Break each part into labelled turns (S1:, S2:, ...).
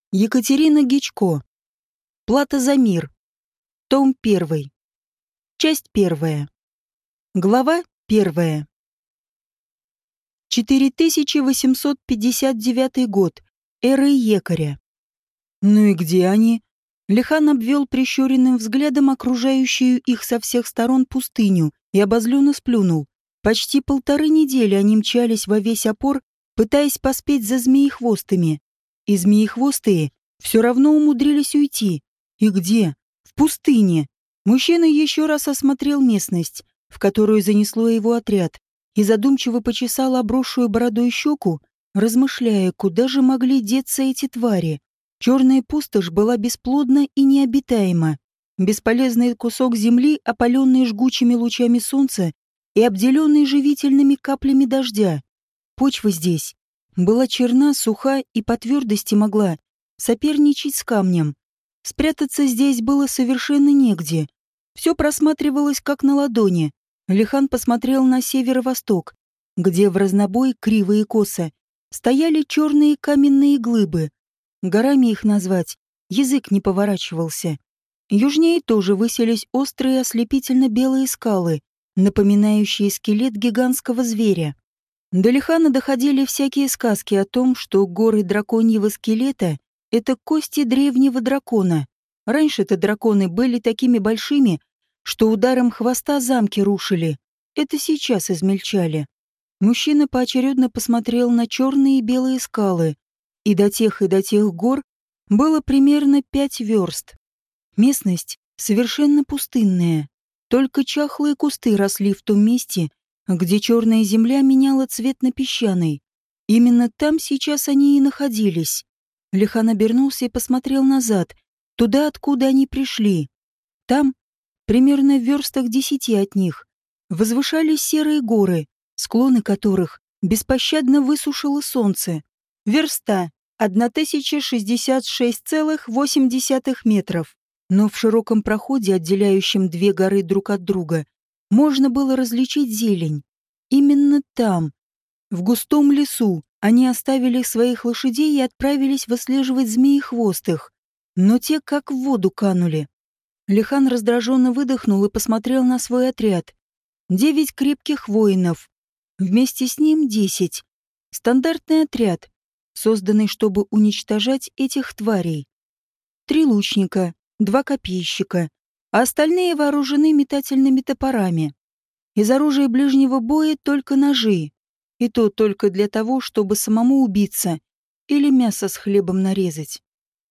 S1: Екатерина Гичко. Плата за мир. Том 1. Часть 1. Глава 1. 4859 год. Эры Екаря. Ну и где они? Лихан обвел прищуренным взглядом окружающую их со всех сторон пустыню и обозленно сплюнул. Почти 1,5 недели они мчались во весь опор, пытаясь поспеть за змеехвостами. И змеехвостые все равно умудрились уйти. И где? В пустыне. Мужчина еще раз осмотрел местность, в которую занесло его отряд, и задумчиво почесал обросшую бородой щеку, размышляя, куда же могли деться эти твари. Черная пустошь была бесплодна и необитаема. Бесполезный кусок земли, опаленный жгучими лучами солнца и обделенный живительными каплями дождя. Почва здесь была черна, суха и по твердости могла соперничать с камнем. Спрятаться здесь было совершенно негде. Все просматривалось как на ладони. Лихан посмотрел на северо-восток, где в разнобой, криво и косо, стояли черные каменные глыбы. Горами их назвать язык не поворачивался. Южнее тоже высились острые ослепительно-белые скалы, напоминающие скелет гигантского зверя. До Лихана доходили всякие сказки о том, что горы драконьего скелета — это кости древнего дракона. Раньше-то драконы были такими большими, что ударом хвоста замки рушили. Это сейчас измельчали. Мужчина поочередно посмотрел на черные и белые скалы. И до тех гор было примерно 5 верст. Местность совершенно пустынная. Только чахлые кусты росли в том месте, где черная земля меняла цвет на песчаный. Именно там сейчас они и находились. Лихан обернулся и посмотрел назад, туда, откуда они пришли. Там, примерно в верстах 10 от них, возвышались серые горы, склоны которых беспощадно высушило солнце. Верста — 1066,8 метров. Но в широком проходе, отделяющем 2 горы друг от друга, можно было различить зелень. Именно там, в густом лесу, они оставили своих лошадей и отправились выслеживать змеехвостых. Но те как в воду канули. Лихан раздраженно выдохнул и посмотрел на свой отряд. 9 крепких воинов. Вместе с ним 10. Стандартный отряд, созданный, чтобы уничтожать этих тварей. 3 лучника, 2 копейщика, а остальные вооружены метательными топорами. Из оружия ближнего боя только ножи, и то только для того, чтобы самому убиться или мясо с хлебом нарезать.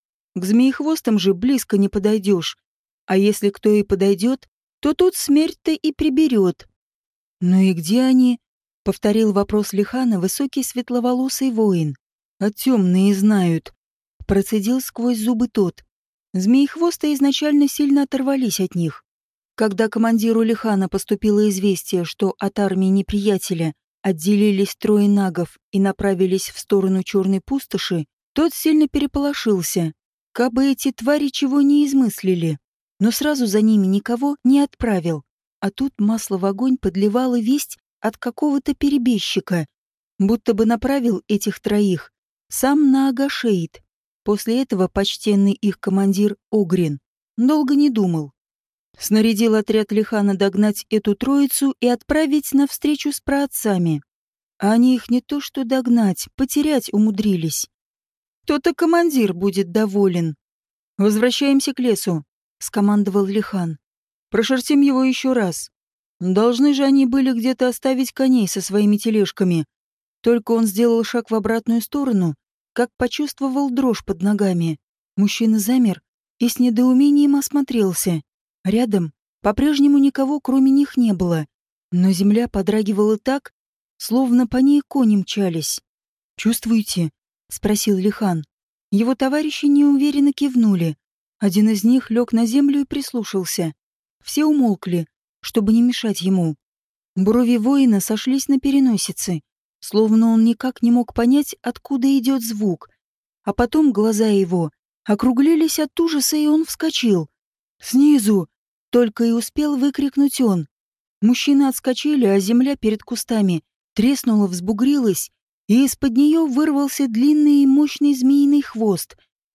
S1: К змеехвостам же близко не подойдешь, а если кто и подойдет, то тут смерть-то и приберет. «Ну и где они?» — повторил вопрос Лихана высокий светловолосый воин. «А темные знают», — процедил сквозь зубы тот. Змеехвосты изначально сильно оторвались от них. Когда командиру Лихана поступило известие, что от армии неприятеля отделились 3 нагов и направились в сторону черной пустоши, тот сильно переполошился, кабы эти твари чего не измыслили. Но сразу за ними никого не отправил. А тут масло в огонь подливала весть от какого-то перебежчика, будто бы направил этих 3 сам на Агашейд. После этого почтенный их командир Огрин долго не думал. Снарядил отряд Лихана догнать эту троицу и отправить на встречу с праотцами. А они их не то что догнать, потерять умудрились. То-то командир будет доволен. «Возвращаемся к лесу», — скомандовал Лихан. «Прошерстим его еще раз. Должны же они были где-то оставить коней со своими тележками». Только он сделал шаг в обратную сторону, как почувствовал дрожь под ногами. Мужчина замер и с недоумением осмотрелся. Рядом по-прежнему никого, кроме них, не было, но земля подрагивала так, словно по ней кони мчались. «Чувствуете?» — спросил Лихан. Его товарищи неуверенно кивнули. Один из них лег на землю и прислушался. Все умолкли, чтобы не мешать ему. Брови воина сошлись на переносице, словно он никак не мог понять, откуда идет звук. А потом глаза его округлились от ужаса, и он вскочил. «Снизу!» — только и успел выкрикнуть он. Мужчины отскочили, а земля перед кустами треснула, взбугрилась, и из-под нее вырвался длинный и мощный змеиный хвост.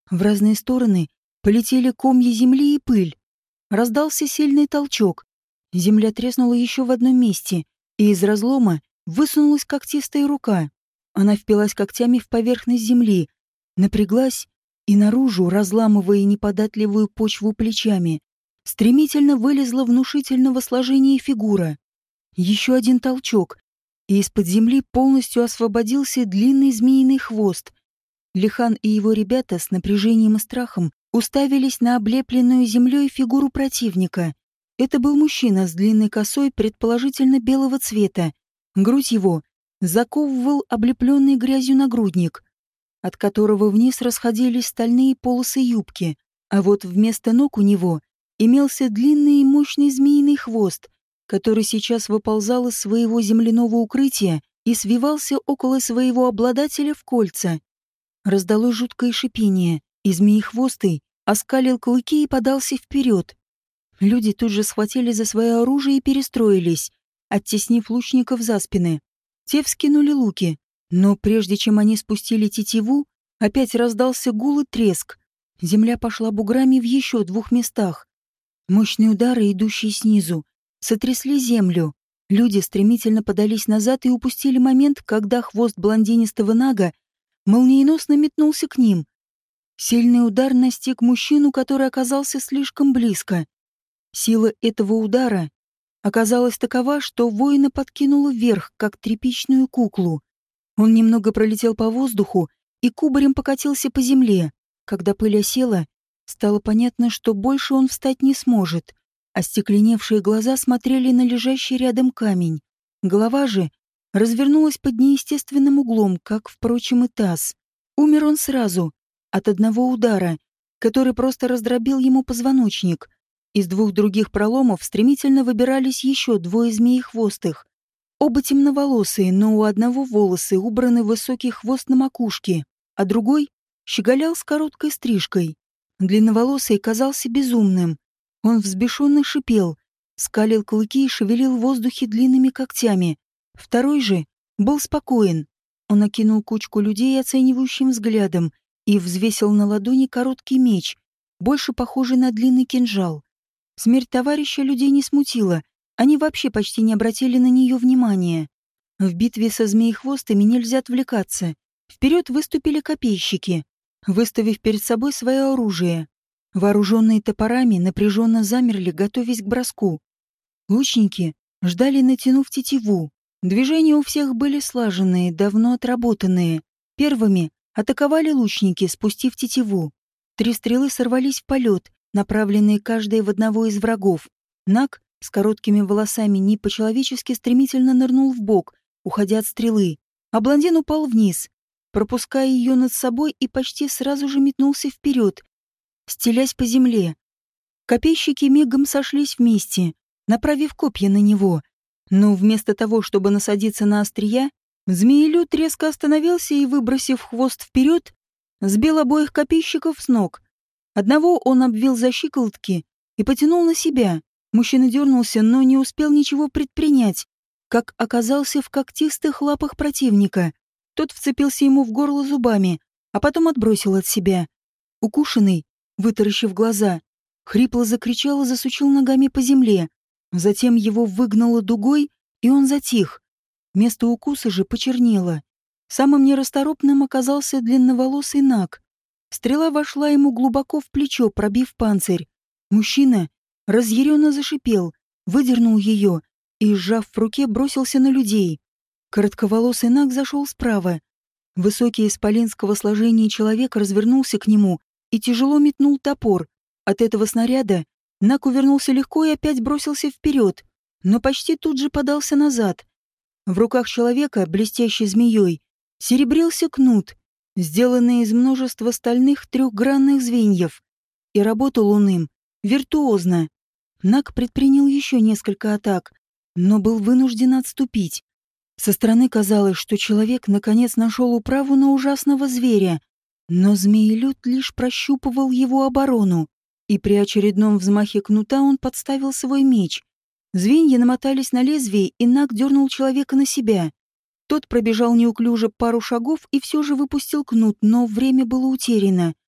S1: В разные стороны полетели комья земли и пыль. Раздался сильный толчок. Земля треснула еще в одном месте, и из разлома высунулась когтистая рука. Она впилась когтями в поверхность земли, напряглась и наружу, разламывая неподатливую почву плечами, стремительно вылезла внушительного сложения фигура. Еще один толчок, и из-под земли полностью освободился длинный змеиный хвост. Лихан и его ребята с напряжением и страхом уставились на облепленную землей фигуру противника. Это был мужчина с длинной косой, предположительно белого цвета. Грудь его заковывал облепленный грязью нагрудник, от которого вниз расходились стальные полосы юбки, а вот вместо ног у него имелся длинный и мощный змеиный хвост, который сейчас выползал из своего земляного укрытия и свивался около своего обладателя в кольца. Раздалось жуткое шипение, и змеехвостый оскалил клыки и подался вперед. Люди тут же схватили за свое оружие и перестроились, оттеснив лучников за спины. Те вскинули луки, но прежде чем они спустили тетиву, опять раздался гул и треск. Земля пошла буграми в еще 2 местах. Мощные удары, идущие снизу, сотрясли землю. Люди стремительно подались назад и упустили момент, когда хвост блондинистого нага молниеносно метнулся к ним. Сильный удар настиг мужчину, который оказался слишком близко. Сила этого удара оказалась такова, что воина подкинуло вверх, как тряпичную куклу. Он немного пролетел по воздуху и кубарем покатился по земле. Когда пыль осела, стало понятно, что больше он встать не сможет. Остекленевшие глаза смотрели на лежащий рядом камень. Голова же развернулась под неестественным углом, как, впрочем, и таз. Умер он сразу, от одного удара, который просто раздробил ему позвоночник. Из 2 других проломов стремительно выбирались еще 2 змеехвостых. Оба темноволосые, но у одного волосы убраны в высокий хвост на макушке, а другой щеголял с короткой стрижкой. Длинноволосый казался безумным. Он взбешенно шипел, скалил клыки и шевелил в воздухе длинными когтями. Второй же был спокоен. Он окинул кучку людей оценивающим взглядом и взвесил на ладони короткий меч, больше похожий на длинный кинжал. Смерть товарища людей не смутила, они вообще почти не обратили на нее внимания. В битве со змеехвостами нельзя отвлекаться. Вперед выступили копейщики, выставив перед собой свое оружие. Вооруженные топорами напряженно замерли, готовясь к броску. Лучники ждали, натянув тетиву. Движения у всех были слаженные, давно отработанные. Первыми атаковали лучники, спустив тетиву. 3 стрелы сорвались в полет, направленные каждая в одного из врагов. Наг с короткими волосами не по-человечески стремительно нырнул в бок, уходя от стрелы, а блондин упал вниз, пропуская ее над собой, и почти сразу же метнулся вперед, стелясь по земле. Копейщики мигом сошлись вместе, направив копья на него. Но вместо того, чтобы насадиться на острия, змеелюд резко остановился и, выбросив хвост вперед, сбил обоих копейщиков с ног. Одного он обвил за щиколотки и потянул на себя. Мужчина дернулся, но не успел ничего предпринять, как оказался в когтистых лапах противника. Тот вцепился ему в горло зубами, а потом отбросил от себя. Укушенный, вытаращив глаза, хрипло закричал и засучил ногами по земле. Затем его выгнало дугой, и он затих. Место укуса же почернело. Самым нерасторопным оказался длинноволосый наг. Стрела вошла ему глубоко в плечо, пробив панцирь. Мужчина разъяренно зашипел, выдернул ее и, сжав в руке, бросился на людей. Коротковолосый наг зашел справа. Высокий исполинского сложения человек развернулся к нему и тяжело метнул топор. От этого снаряда наг увернулся легко и опять бросился вперед, но почти тут же подался назад. В руках человека, блестящей змеей, серебрился кнут, сделанный из множества стальных 3-гранных звеньев, и работал он им виртуозно. Наг предпринял еще несколько атак, но был вынужден отступить. Со стороны казалось, что человек наконец нашел управу на ужасного зверя, но змеелюд лишь прощупывал его оборону, и при очередном взмахе кнута он подставил свой меч. Звенья намотались на лезвие, и Наг дернул человека на себя. Тот пробежал неуклюже пару шагов и все же выпустил кнут, но время было утеряно.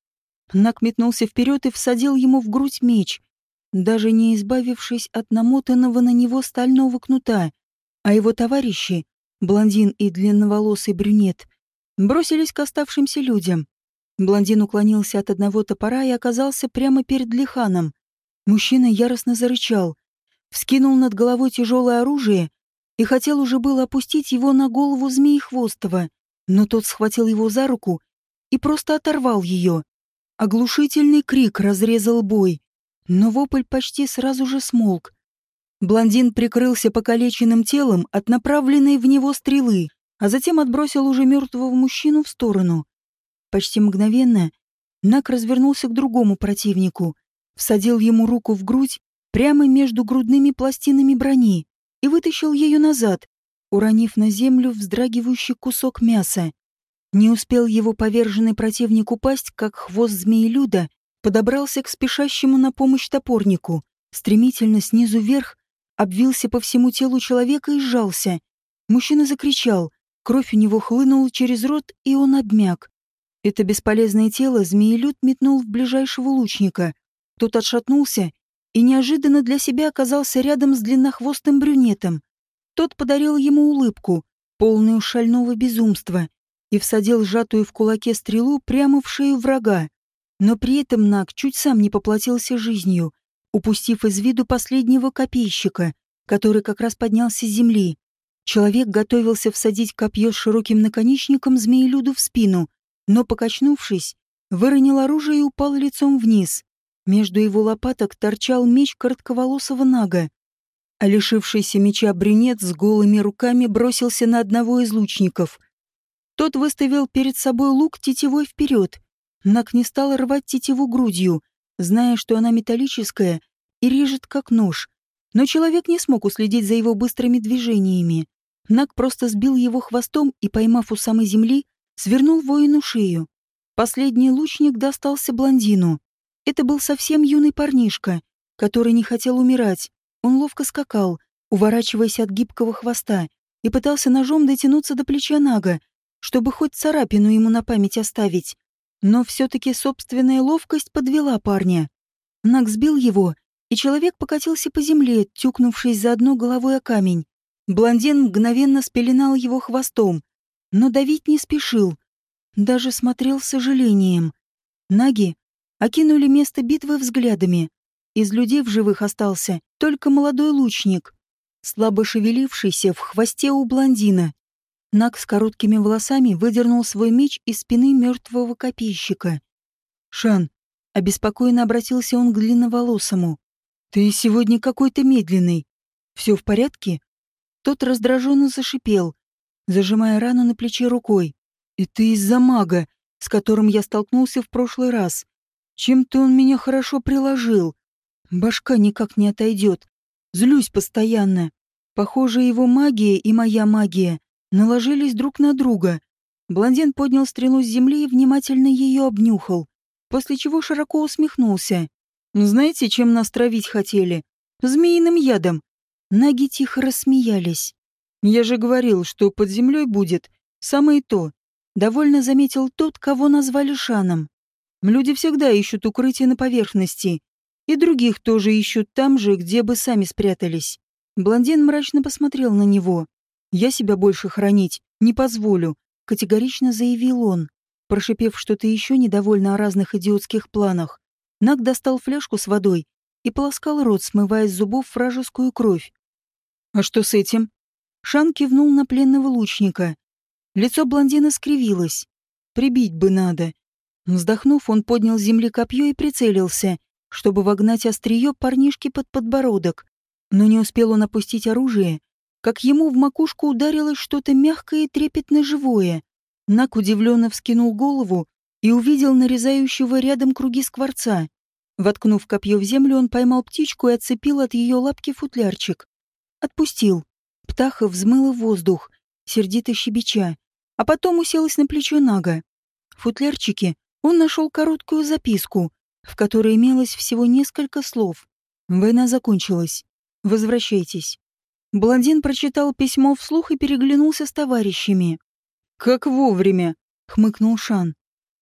S1: Наг метнулся вперед и всадил ему в грудь меч, даже не избавившись от намотанного на него стального кнута, а его товарищи, блондин и длинноволосый брюнет, бросились к оставшимся людям. Блондин уклонился от одного топора и оказался прямо перед Лиханом. Мужчина яростно зарычал, вскинул над головой тяжелое оружие и хотел уже было опустить его на голову Змеехвостого, но тот схватил его за руку и просто оторвал ее. Оглушительный крик разрезал бой, но вопль почти сразу же смолк. Блондин прикрылся покалеченным телом от направленной в него стрелы, а затем отбросил уже мертвого мужчину в сторону. Почти мгновенно Наг развернулся к другому противнику, всадил ему руку в грудь прямо между грудными пластинами брони и вытащил ее назад, уронив на землю вздрагивающий кусок мяса. Не успел его поверженный противник упасть, как хвост змеелюда подобрался к спешащему на помощь топорнику, стремительно снизу вверх обвился по всему телу человека и сжался. Мужчина закричал, кровь у него хлынула через рот, и он обмяк. Это бесполезное тело змеелюд метнул в ближайшего лучника. Тот отшатнулся и неожиданно для себя оказался рядом с длиннохвостым брюнетом. Тот подарил ему улыбку, полную шального безумства, и всадил сжатую в кулаке стрелу прямо в шею врага. Но при этом Наг чуть сам не поплатился жизнью, упустив из виду последнего копейщика, который как раз поднялся с земли. Человек готовился всадить копье с широким наконечником змеелюду в спину, но, покачнувшись, выронил оружие и упал лицом вниз. Между его лопаток торчал меч коротковолосого Нага, а лишившийся меча брюнет с голыми руками бросился на одного из лучников. Тот выставил перед собой лук тетивой вперед. Наг не стал рвать тетиву грудью, зная, что она металлическая и режет как нож. Но человек не смог уследить за его быстрыми движениями. Наг просто сбил его хвостом и, поймав у самой земли, свернул воину шею. Последний лучник достался блондину. Это был совсем юный парнишка, который не хотел умирать. Он ловко скакал, уворачиваясь от гибкого хвоста, и пытался ножом дотянуться до плеча Нага, чтобы хоть царапину ему на память оставить. Но все-таки собственная ловкость подвела парня. Наг сбил его, и человек покатился по земле, тюкнувшись заодно головой о камень. Блондин мгновенно спеленал его хвостом, но давить не спешил, даже смотрел с сожалением. Наги окинули место битвы взглядами. Из людей в живых остался только молодой лучник, слабо шевелившийся в хвосте у блондина. Наг с короткими волосами выдернул свой меч из спины мертвого копейщика. «Шан», — обеспокоенно обратился он к длинноволосому, — «ты сегодня какой-то медленный. Все в порядке?» Тот раздраженно зашипел, зажимая рану на плече рукой. «Это из-за мага, с которым я столкнулся в прошлый раз. Чем-то он меня хорошо приложил. Башка никак не отойдет. Злюсь постоянно. Похоже, его магия и моя магия наложились друг на друга». Блондин поднял стрелу с земли и внимательно ее обнюхал, после чего широко усмехнулся. «Знаете, чем нас травить хотели? Змеиным ядом». Наги тихо рассмеялись. «Я же говорил, что под землей будет самое то», — довольно заметил тот, кого назвали Шаном. «Люди всегда ищут укрытие на поверхности, и других тоже ищут там же, где бы сами спрятались». Блондин мрачно посмотрел на него. «Я себя больше хранить не позволю», — категорично заявил он. Прошипев что-то еще недовольно о разных идиотских планах, Наг достал фляжку с водой и полоскал рот, смывая с зубов вражескую кровь. «А что с этим?» Шан кивнул на пленного лучника. Лицо блондина скривилось. «Прибить бы надо». Вздохнув, он поднял с земли копье и прицелился, чтобы вогнать острие парнишке под подбородок. Но не успел он опустить оружие, как ему в макушку ударилось что-то мягкое и трепетно живое. Наг удивленно вскинул голову и увидел нарезающего рядом круги скворца. Воткнув копье в землю, он поймал птичку и отцепил от ее лапки футлярчик. Отпустил. Птаха взмыла в воздух, сердито щебеча, а потом уселась на плечо Нага. В футлярчике он нашел короткую записку, в которой имелось всего несколько слов. «Война закончилась. Возвращайтесь». Блондин прочитал письмо вслух и переглянулся с товарищами. «Как вовремя!» — хмыкнул Шан.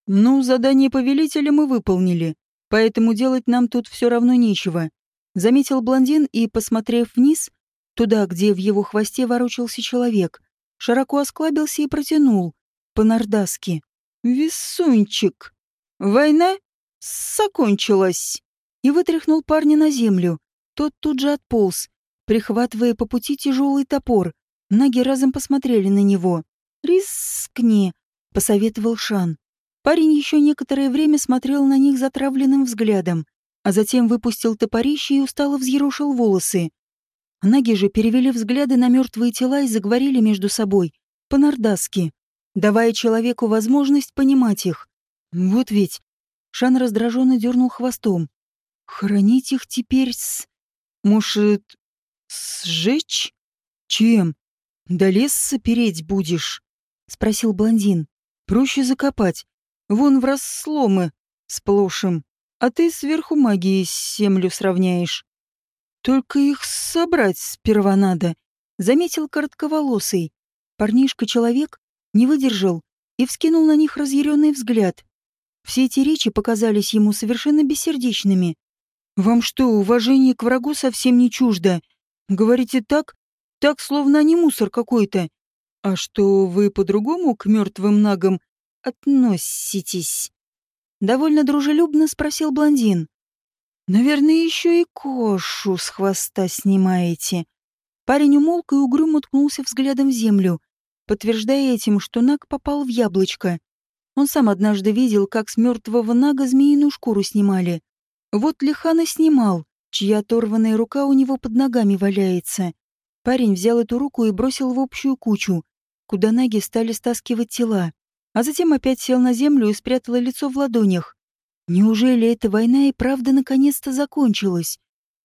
S1: «Ну, задание повелителя мы выполнили, поэтому делать нам тут все равно нечего», — заметил блондин и, посмотрев вниз, туда, где в его хвосте ворочался человек, широко осклабился и протянул, по-нордаски: «Висунчик! Война закончилась!» И вытряхнул парня на землю. Тот тут же отполз, прихватывая по пути тяжелый топор. Наги разом посмотрели на него. «Рискни», — посоветовал Шан. Парень еще некоторое время смотрел на них затравленным взглядом, а затем выпустил топорище и устало взъерошил волосы. Наги же перевели взгляды на мертвые тела и заговорили между собой, по-нордаски, давая человеку возможность понимать их. Вот ведь. Шан раздраженно дернул хвостом. Хоронить их теперь Может, сжечь? Чем? До леса переть будешь? Спросил блондин. Проще закопать. Вон в рассломы сплошем. А ты сверху магией землю сравняешь. Только их собрать сперва надо, заметил коротковолосый. Парнишка-человек не выдержал и вскинул на них разъяренный взгляд. Все эти речи показались ему совершенно бессердечными. «Вам что, уважение к врагу совсем не чуждо? Говорите так, словно они мусор какой-то. А что вы по-другому к мертвым нагам относитесь?» Довольно дружелюбно спросил блондин. «Наверное, еще и кошу с хвоста снимаете». Парень умолк и угрюмо уткнулся взглядом в землю, подтверждая этим, что наг попал в яблочко. Он сам однажды видел, как с мертвого нага змеиную шкуру снимали. Вот Лихан и снимал, чья оторванная рука у него под ногами валяется. Парень взял эту руку и бросил в общую кучу, куда наги стали стаскивать тела, а затем опять сел на землю и спрятал лицо в ладонях. Неужели эта война и правда наконец-то закончилась?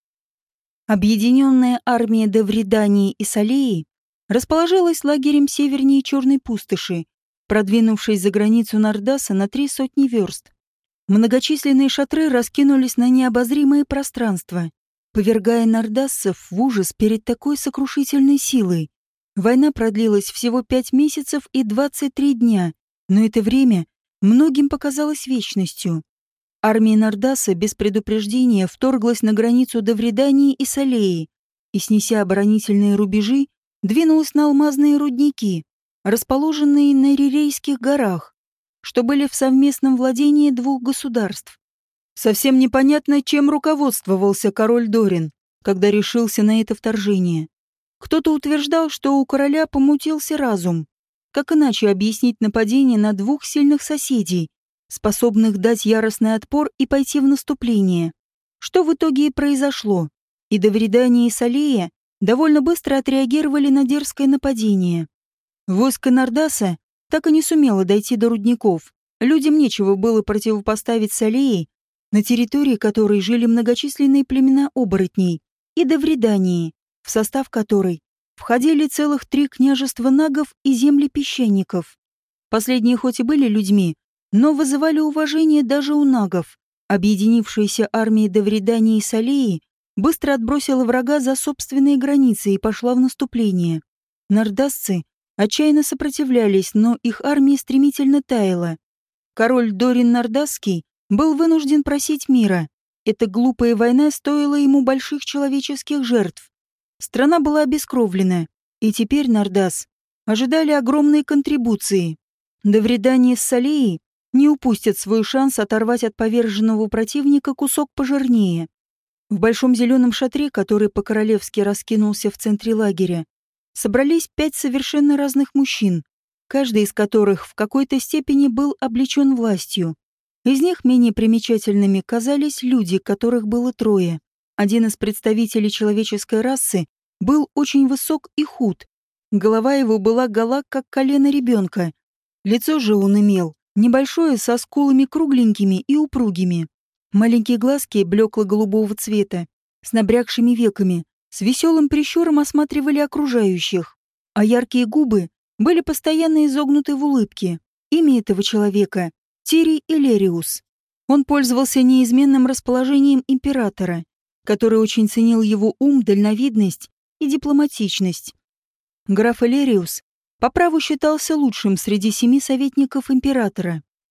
S1: Объединенная армия Девридании и Салеи расположилась лагерем севернее Черной пустоши, продвинувшись за границу Нордаса на 300 верст. Многочисленные шатры раскинулись на необозримое пространство, повергая нордассов в ужас перед такой сокрушительной силой. Война продлилась всего 5 месяцев и 23 дня, но это время многим показалось вечностью. Армия Нордаса без предупреждения вторглась на границу Девридании и Салеи и, снеся оборонительные рубежи, двинулась на алмазные рудники, расположенные на Рирейских горах, что были в совместном владении двух государств. Совсем непонятно, чем руководствовался король Дорин, когда решился на это вторжение. Кто-то утверждал, что у короля помутился разум. Как иначе объяснить нападение на двух сильных соседей, способных дать яростный отпор и пойти в наступление? Что в итоге и произошло. И Девридания и Салея довольно быстро отреагировали на дерзкое нападение. Войско Нордаса так и не сумело дойти до рудников. Людям нечего было противопоставить Салеи, на территории которой жили многочисленные племена оборотней, и Девридании, в состав которой входили целых 3 княжества нагов и земли песчаников. Последние хоть и были людьми, но вызывали уважение даже у нагов. Объединившаяся армия Девридании и Салеи быстро отбросила врага за собственные границы и пошла в наступление. Нордасцы отчаянно сопротивлялись, но их армия стремительно таяла. Король Дорин Нордасский был вынужден просить мира. Эта глупая война стоила ему больших человеческих жертв. Страна была обескровлена, и теперь Нордас ожидали огромные контрибуции. Девридания с Салеей не упустят свой шанс оторвать от поверженного противника кусок пожирнее. В большом зеленом шатре, который по-королевски раскинулся в центре лагеря, собрались 5 совершенно разных мужчин, каждый из которых в какой-то степени был облечен властью. Из них менее примечательными казались люди, которых было 3. Один из представителей человеческой расы был очень высок и худ. Голова его была гола, как колено ребенка. Лицо же он имел небольшое, со скулами кругленькими и упругими. Маленькие глазки блекло-голубого цвета, с набрякшими веками, с веселым прищуром осматривали окружающих, а яркие губы были постоянно изогнуты в улыбке. Имя этого человека — Тирий Элериус. Он пользовался неизменным расположением императора, который очень ценил его ум, дальновидность и дипломатичность. Граф Элериус по праву считался лучшим среди 7 советников императора.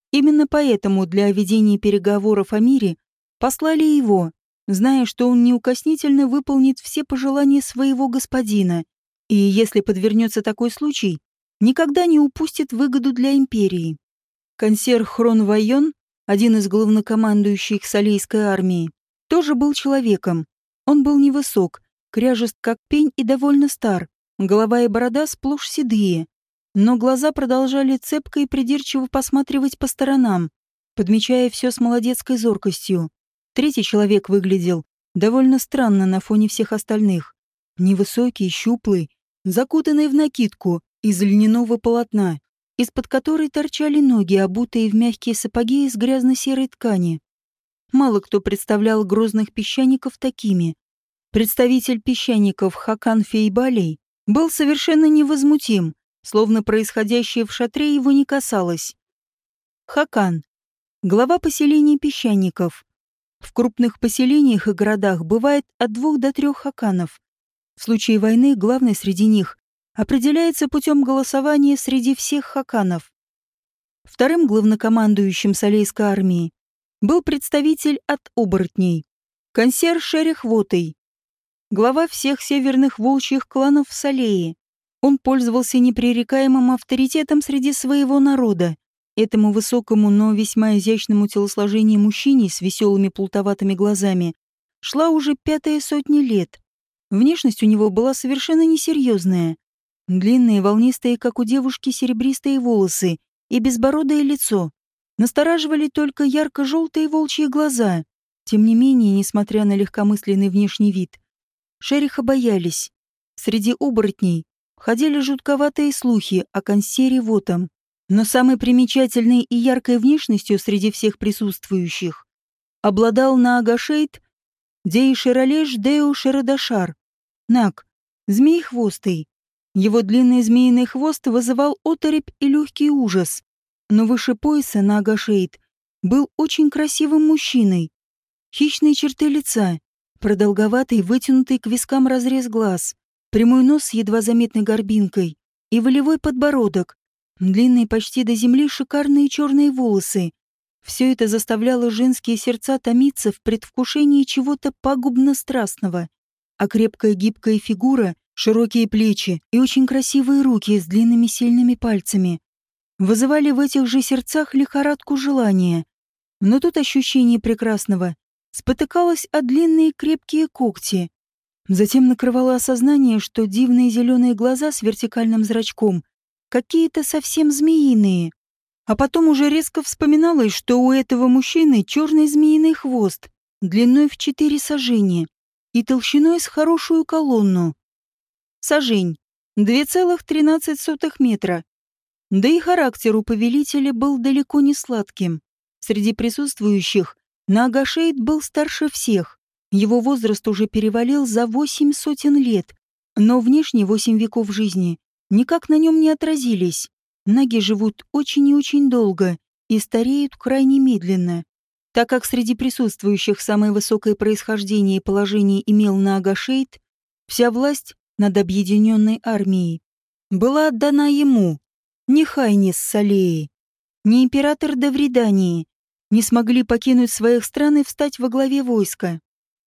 S1: Именно поэтому для ведения переговоров о мире послали его, зная, что он неукоснительно выполнит все пожелания своего господина, и, если подвернется такой случай, никогда не упустит выгоду для империи. Консьер Хрон Вайон, один из главнокомандующих Салейской армии, тоже был человеком. Он был невысок, кряжест как пень и довольно стар, голова и борода сплошь седые, но глаза продолжали цепко и придирчиво посматривать по сторонам, подмечая все с молодецкой зоркостью. Третий человек выглядел довольно странно на фоне всех остальных. Невысокий, щуплый, закутанный в накидку из льняного полотна, из-под которой торчали ноги, обутые в мягкие сапоги из грязно-серой ткани. Мало кто представлял грозных песчаников такими. Представитель песчаников Хакан Фейбалей был совершенно невозмутим, словно происходящее в шатре его не касалось. Хакан — глава поселения песчаников. В крупных поселениях и городах бывает от 2 до 3 хаканов. В случае войны главный среди них определяется путем голосования среди всех хаканов. Вторым главнокомандующим Салейской армии был представитель от оборотней, консьерж Шерих Вотей, глава всех северных волчьих кланов в Салее. Он пользовался непререкаемым авторитетом среди своего народа. Этому высокому, но весьма изящному телосложению мужчине с веселыми плутоватыми глазами шла уже 5-я сотня лет. Внешность у него была совершенно несерьезная. Длинные, волнистые, как у девушки, серебристые волосы и безбородое лицо. Настораживали только ярко-желтые волчьи глаза. Тем не менее, несмотря на легкомысленный внешний вид, Шериха боялись. Среди оборотней ходили жутковатые слухи о консьере Вотом. Но самой примечательной и яркой внешностью среди всех присутствующих обладал Наагашейд Дейширалеш Део Ширадашар, Наг, змеехвостый. Его длинный змеиный хвост вызывал оторопь и легкий ужас. Но выше пояса Наагашейд был очень красивым мужчиной. Хищные черты лица, продолговатый, вытянутый к вискам разрез глаз, прямой нос с едва заметной горбинкой и волевой подбородок, длинные почти до земли шикарные черные волосы. Все это заставляло женские сердца томиться в предвкушении чего-то пагубно-страстного. А крепкая гибкая фигура, широкие плечи и очень красивые руки с длинными сильными пальцами вызывали в этих же сердцах лихорадку желания. Но тут ощущение прекрасного спотыкалось о длинные крепкие когти. Затем накрывало осознание, что дивные зеленые глаза с вертикальным зрачком какие-то совсем змеиные. А потом уже резко вспоминалось, что у этого мужчины черный змеиный хвост, длиной в 4 сажени и толщиной с хорошую колонну. Сажень — 2,13 метра. Да и характер у повелителя был далеко не сладким. Среди присутствующих Наагашейд был старше всех. Его возраст уже перевалил за 8 сотен лет, но внешне 8 веков жизни никак на нем не отразились. Наги живут очень и очень долго и стареют крайне медленно. Так как среди присутствующих самое высокое происхождение и положение имел Наагашейд, вся власть над объединенной армией была отдана ему. Ни Хайнис Салеи, ни император Давридании не смогли покинуть своих стран и встать во главе войска.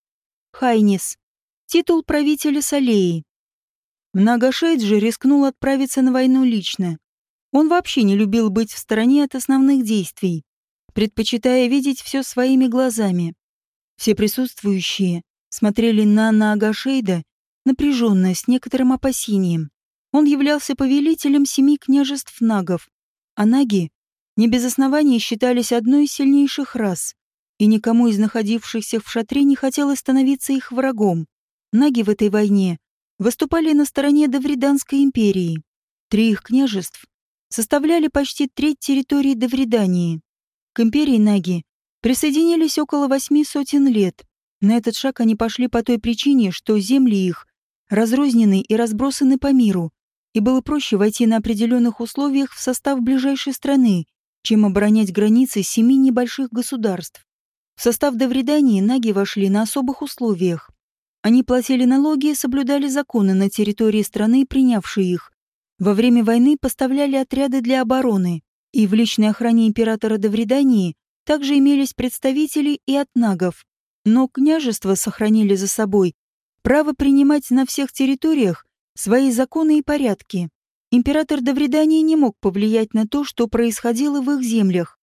S1: Хайнис — титул правителя Салеи. Наагашейд же рискнул отправиться на войну лично. Он вообще не любил быть в стороне от основных действий, предпочитая видеть все своими глазами. Все присутствующие смотрели на Наагашейда напряженно, с некоторым опасением. Он являлся повелителем 7 княжеств нагов, а наги не без оснований считались одной из сильнейших рас, и никому из находившихся в шатре не хотелось становиться их врагом. Наги в этой войне выступали на стороне Давриданской империи. 3 их княжеств составляли почти треть территории Давридании. К империи наги присоединились около 8 сотен лет. На этот шаг они пошли по той причине, что земли их разрознены и разбросаны по миру, и было проще войти на определенных условиях в состав ближайшей страны, чем оборонять границы 7 небольших государств. В состав Давридании наги вошли на особых условиях. Они платили налоги и соблюдали законы на территории страны, принявшей их. Во время войны поставляли отряды для обороны. И в личной охране императора Давридании также имелись представители и от нагов. Но княжества сохранили за собой право принимать на всех территориях свои законы и порядки. Император Давридании не мог повлиять на то, что происходило в их землях.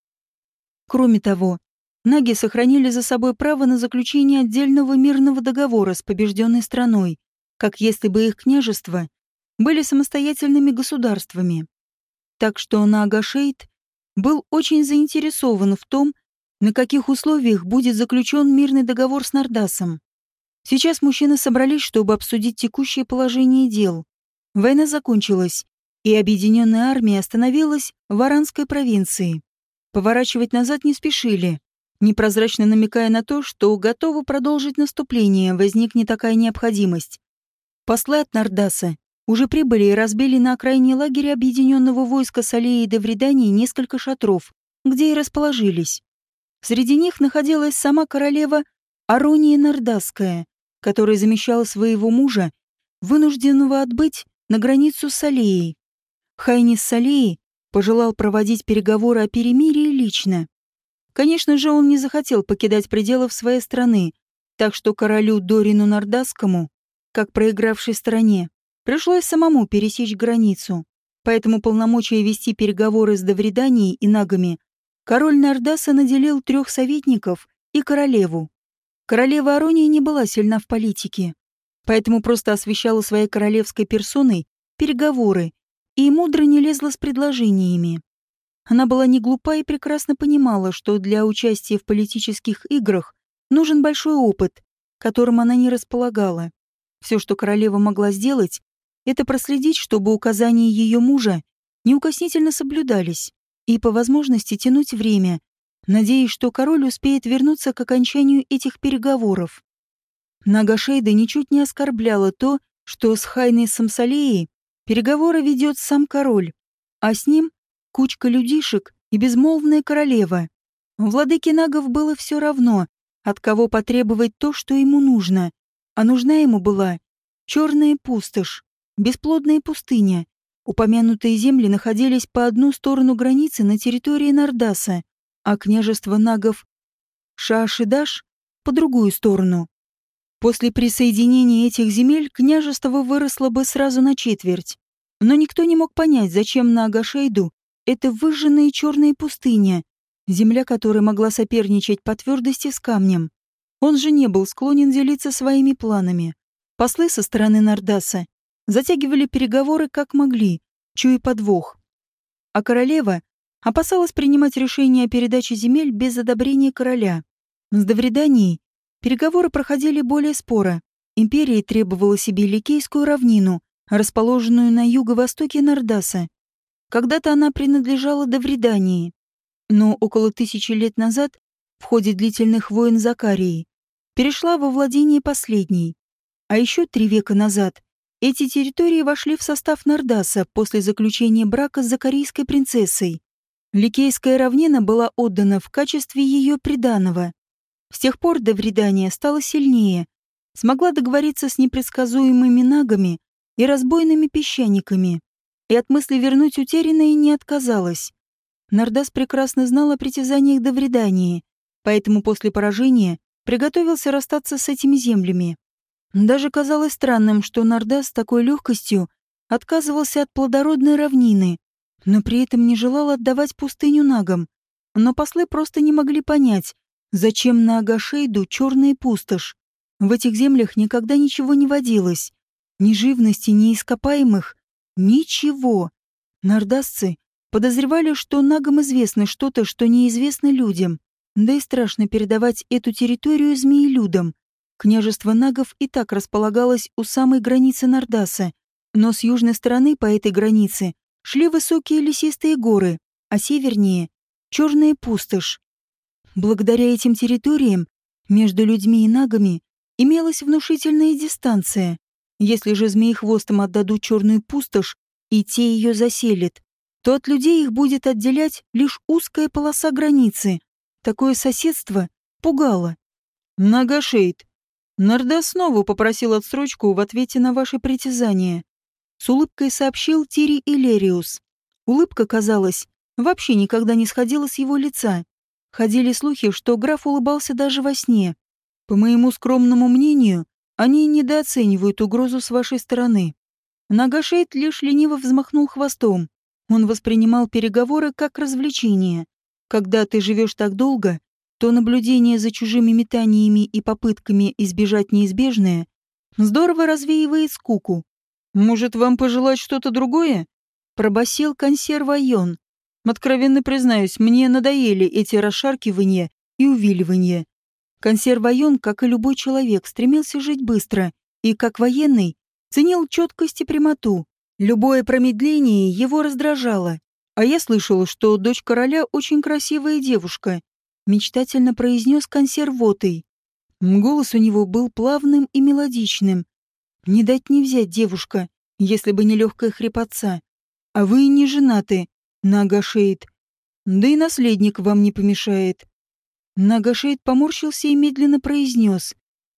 S1: Кроме того, наги сохранили за собой право на заключение отдельного мирного договора с побежденной страной, как если бы их княжества были самостоятельными государствами. Так что Наагашейд был очень заинтересован в том, на каких условиях будет заключен мирный договор с Нардасом. Сейчас мужчины собрались, чтобы обсудить текущее положение дел. Война закончилась, и объединенная армия остановилась в Аранской провинции. Поворачивать назад не спешили, непрозрачно намекая на то, что готовы продолжить наступление, возникнет такая необходимость. Послы от Нардаса уже прибыли и разбили на окраине лагеря объединенного войска Салеи и Давридании несколько шатров, где и расположились. Среди них находилась сама королева Арония Нардасская, которая замещала своего мужа, вынужденного отбыть на границу с Салеей. Хайнис Салеи пожелал проводить переговоры о перемирии лично. Конечно же, он не захотел покидать пределов своей страны, так что королю Дорину Нардасскому, как проигравшей стороне, пришлось самому пересечь границу. Поэтому полномочия вести переговоры с Давриданией и нагами король Нардаса наделил 3 советников и королеву. Королева Арония не была сильна в политике, поэтому просто освещала своей королевской персоной переговоры и мудро не лезла с предложениями. Она была не глупа и прекрасно понимала, что для участия в политических играх нужен большой опыт, которым она не располагала. Все, что королева могла сделать, это проследить, чтобы указания ее мужа неукоснительно соблюдались, и по возможности тянуть время, надеясь, что король успеет вернуться к окончанию этих переговоров. Нагашейда ничуть не оскорбляла то, что с Хайной Самсалеей переговоры ведет сам король, а с ним кучка людишек и безмолвная королева. Владыке нагов было все равно, от кого потребовать то, что ему нужно, а нужна ему была черная пустошь, бесплодная пустыня. Упомянутые земли находились по одну сторону границы на территории Нардаса, а княжество нагов Шаашидаш по другую сторону. После присоединения этих земель княжество выросло бы сразу на четверть. Но никто не мог понять, зачем Наагашейду эта выжженная черная пустыня, земля которой могла соперничать по твердости с камнем. Он же не был склонен делиться своими планами. Послы со стороны Нардаса затягивали переговоры как могли, чуя подвох. А королева опасалась принимать решение о передаче земель без одобрения короля. С Давриданией переговоры проходили более споро. Империя требовала себе Ликейскую равнину, расположенную на юго-востоке Нардаса. Когда-то она принадлежала Давридании, но около 1000 лет назад, в ходе длительных войн Закарии, перешла во владение последней. А еще 3 века назад эти территории вошли в состав Нардаса после заключения брака с закарийской принцессой. Ликейская равнина была отдана в качестве ее приданого. С тех пор Давридания стала сильнее, смогла договориться с непредсказуемыми нагами и разбойными песчаниками, и от мысли вернуть утерянное не отказалась. Нардас прекрасно знал о притязаниях Давридании, поэтому после поражения приготовился расстаться с этими землями. Даже казалось странным, что Нардас с такой легкостью отказывался от плодородной равнины, но при этом не желал отдавать пустыню нагам. Но послы просто не могли понять, зачем Наагашейду черная пустошь. В этих землях никогда ничего не водилось. Ни живности, ни ископаемых. Ничего. Нардасцы подозревали, что нагам известно что-то, что неизвестно людям. Да и страшно передавать эту территорию змеелюдам. Княжество нагов и так располагалось у самой границы Нардаса, но с южной стороны по этой границе шли высокие лесистые горы, а севернее — черная пустошь. Благодаря этим территориям между людьми и нагами имелась внушительная дистанция. Если же змеехвостам отдадут черную пустошь и те ее заселят, то от людей их будет отделять лишь узкая полоса границы. Такое соседство пугало. Нагашейд, Нардас снова попросил отсрочку в ответе на ваши притязания. С улыбкой сообщил Тири Илериус. Улыбка, казалось, вообще никогда не сходила с его лица. Ходили слухи, что граф улыбался даже во сне. По моему скромному мнению, они недооценивают угрозу с вашей стороны. Нагашейд лишь лениво взмахнул хвостом. Он воспринимал переговоры как развлечение. Когда ты живешь так долго, то наблюдение за чужими метаниями и попытками избежать неизбежное здорово развеивает скуку. «Может, вам пожелать что-то другое?» — пробасил консервайон. «Откровенно признаюсь, мне надоели эти расшаркивания и увиливания». Консервайон, как и любой человек, стремился жить быстро и, как военный, ценил четкость и прямоту. Любое промедление его раздражало. «А я слышал, что дочь короля очень красивая девушка», — мечтательно произнес консервотый. Голос у него был плавным и мелодичным. «Не дать не взять, девушка, если бы не легкая хрипотца. А вы не женаты, Нагашейд. Да и наследник вам не помешает». Нагашейд поморщился и медленно произнес: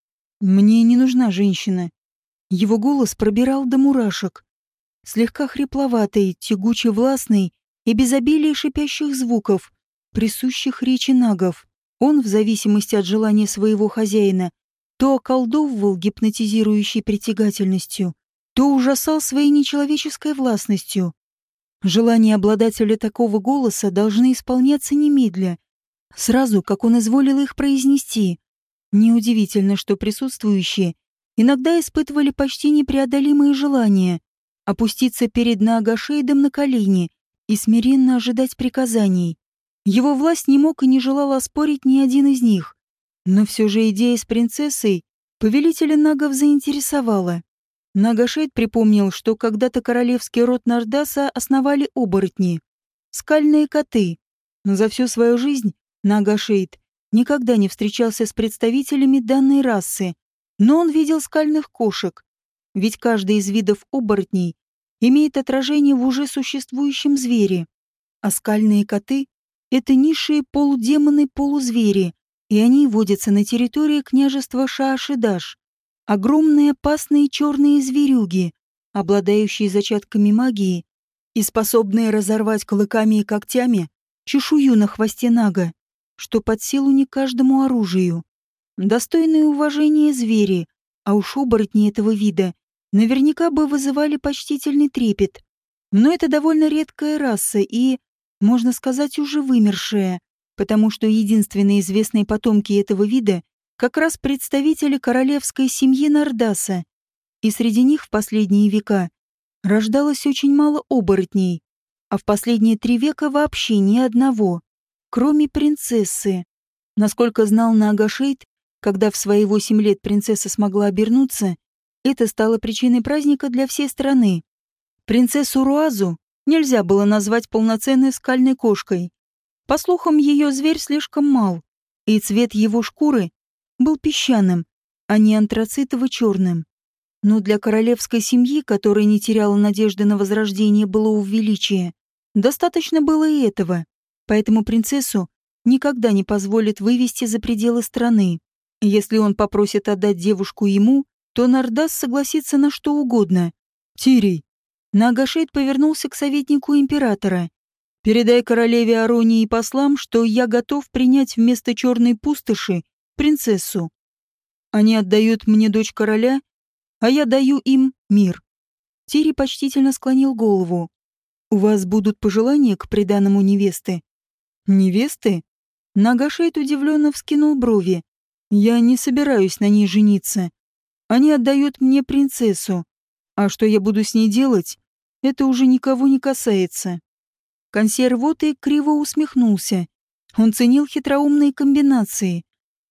S1: «Мне не нужна женщина». Его голос пробирал до мурашек. Слегка хрипловатый, тягуче-властный и без обилия шипящих звуков, присущих речи нагов. Он, в зависимости от желания своего хозяина, то околдовывал гипнотизирующей притягательностью, то ужасал своей нечеловеческой властностью. Желания обладателя такого голоса должны исполняться немедля, сразу, как он изволил их произнести. Неудивительно, что присутствующие иногда испытывали почти непреодолимые желания опуститься перед Наагашейдом на колени и смиренно ожидать приказаний. Его власть не мог и не желал оспорить ни один из них. Но все же идея с принцессой повелителя нагов заинтересовала. Нагашейд припомнил, что когда-то королевский род Нардаса основали оборотни, скальные коты. Но за всю свою жизнь Нагашейд никогда не встречался с представителями данной расы, но он видел скальных кошек, ведь каждый из видов оборотней имеет отражение в уже существующем звере. А скальные коты — это низшие полудемоны-полузвери, и они водятся на территории княжества Шаашидаш. Огромные опасные черные зверюги, обладающие зачатками магии и способные разорвать клыками и когтями чешую на хвосте нага, что под силу не каждому оружию. Достойные уважения звери, а уж оборотни этого вида наверняка бы вызывали почтительный трепет. Но это довольно редкая раса и, можно сказать, уже вымершая, потому что единственные известные потомки этого вида как раз представители королевской семьи Нардаса, и среди них в последние века рождалось очень мало оборотней, а в последние 3 века вообще ни одного, кроме принцессы. Насколько знал Наагашейд, когда в свои 8 лет принцесса смогла обернуться, это стало причиной праздника для всей страны. Принцессу Руазу нельзя было назвать полноценной скальной кошкой. По слухам, ее зверь слишком мал, и цвет его шкуры был песчаным, а не антрацитово-черным. Но для королевской семьи, которая не теряла надежды на возрождение былого величия, достаточно было и этого, поэтому принцессу никогда не позволят вывести за пределы страны. Если он попросит отдать девушку ему, то Нардас согласится на что угодно. «Тирий!» Наагашейд повернулся к советнику императора. «Передай королеве Аронии и послам, что я готов принять вместо черной пустоши принцессу. Они отдают мне дочь короля, а я даю им мир». Тирий почтительно склонил голову. «У вас будут пожелания к приданному невесты?» «Невесты?» Наагашейд удивленно вскинул брови. «Я не собираюсь на ней жениться. Они отдают мне принцессу. А что я буду с ней делать, это уже никого не касается». Консервотый криво усмехнулся. Он ценил хитроумные комбинации.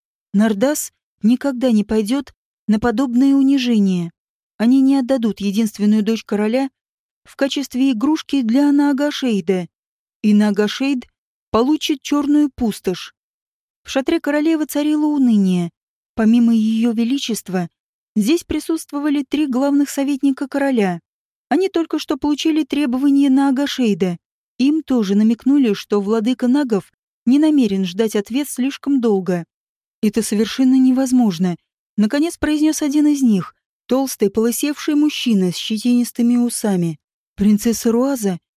S1: Нардас никогда не пойдет на подобное унижение. Они не отдадут единственную дочь короля в качестве игрушки для Наагашейда. И Наагашейд получит черную пустошь. В шатре королевы царило уныние. Помимо ее величества, здесь присутствовали 3 главных советника короля. Они только что получили требования Наагашейда. Им тоже намекнули, что владыка нагов не намерен ждать ответ слишком долго. «Это совершенно невозможно», — наконец произнес один из них, толстый, полысевший мужчина с щетинистыми усами. «Принцесса Руаза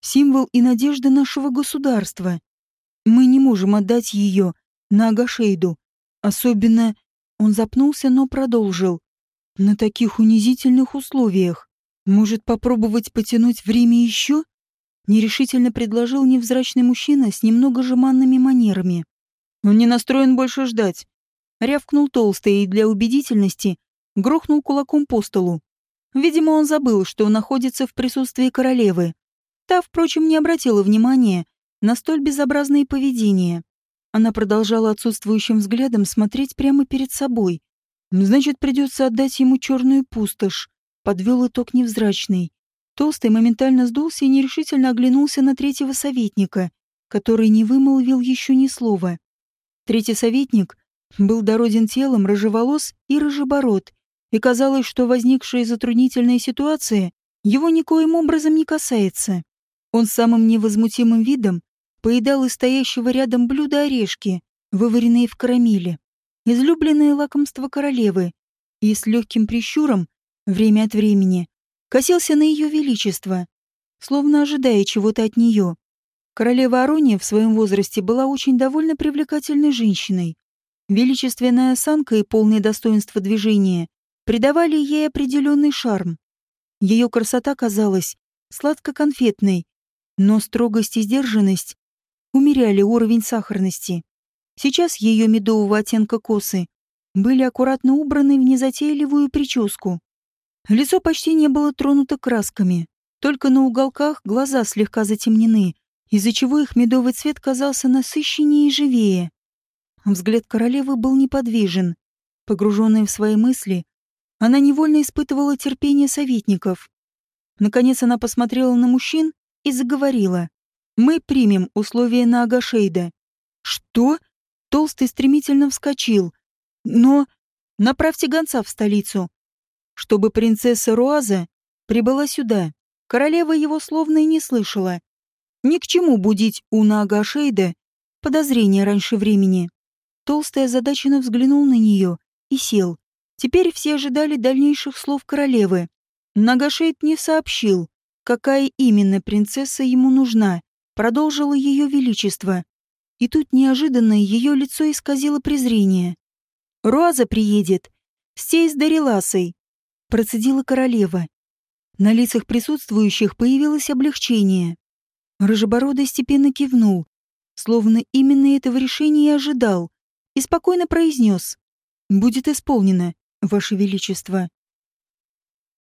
S1: символ и надежда нашего государства. Мы не можем отдать ее на Агашейду. Особенно, он запнулся, но продолжил, на таких унизительных условиях. Может, попробовать потянуть время еще? Нерешительно предложил невзрачный мужчина с немного жеманными манерами. Он не настроен больше ждать. Рявкнул толстый и для убедительности грохнул кулаком по столу. Видимо, он забыл, что находится в присутствии королевы. Та, впрочем, не обратила внимания на столь безобразное поведение. Она продолжала отсутствующим взглядом смотреть прямо перед собой. «Значит, придется отдать ему черную пустошь», — подвел итог невзрачный. Толстый моментально сдулся и нерешительно оглянулся на третьего советника, который не вымолвил еще ни слова. Третий советник был дороден телом, рыжеволос и рыжебород, и казалось, что возникшая затруднительная ситуация его никоим образом не касается. Он самым невозмутимым видом поедал из стоящего рядом блюда орешки, вываренные в карамели, излюбленное лакомство королевы, и с легким прищуром, время от времени, косился на ее величество, словно ожидая чего-то от нее. Королева Арония в своем возрасте была очень довольно привлекательной женщиной. Величественная осанка и полное достоинство движения придавали ей определенный шарм. Ее красота казалась сладко-конфетной, но строгость и сдержанность умеряли уровень сахарности. Сейчас ее медового оттенка косы были аккуратно убраны в незатейливую прическу. Лицо почти не было тронуто красками, только на уголках глаза слегка затемнены, из-за чего их медовый цвет казался насыщеннее и живее. Взгляд королевы был неподвижен. Погруженная в свои мысли, она невольно испытывала терпение советников. Наконец она посмотрела на мужчин и заговорила. «Мы примем условия на Агашейда». «Что?» Толстый стремительно вскочил. «Но направьте гонца в столицу, чтобы принцесса Руаза прибыла сюда». Королева его словно и не слышала. Ни к чему будить у Наагашейда подозрения раньше времени. Толстый озадаченно взглянул на нее и сел. Теперь все ожидали дальнейших слов королевы. Наагашейд не сообщил, какая именно принцесса ему нужна, продолжило ее величество. И тут неожиданно ее лицо исказило презрение. «Руаза приедет с тей с Дариласой», — процедила королева. На лицах присутствующих появилось облегчение. Рыжебородый степенно кивнул, словно именно этого решения и ожидал, и спокойно произнес: «Будет исполнено, Ваше Величество».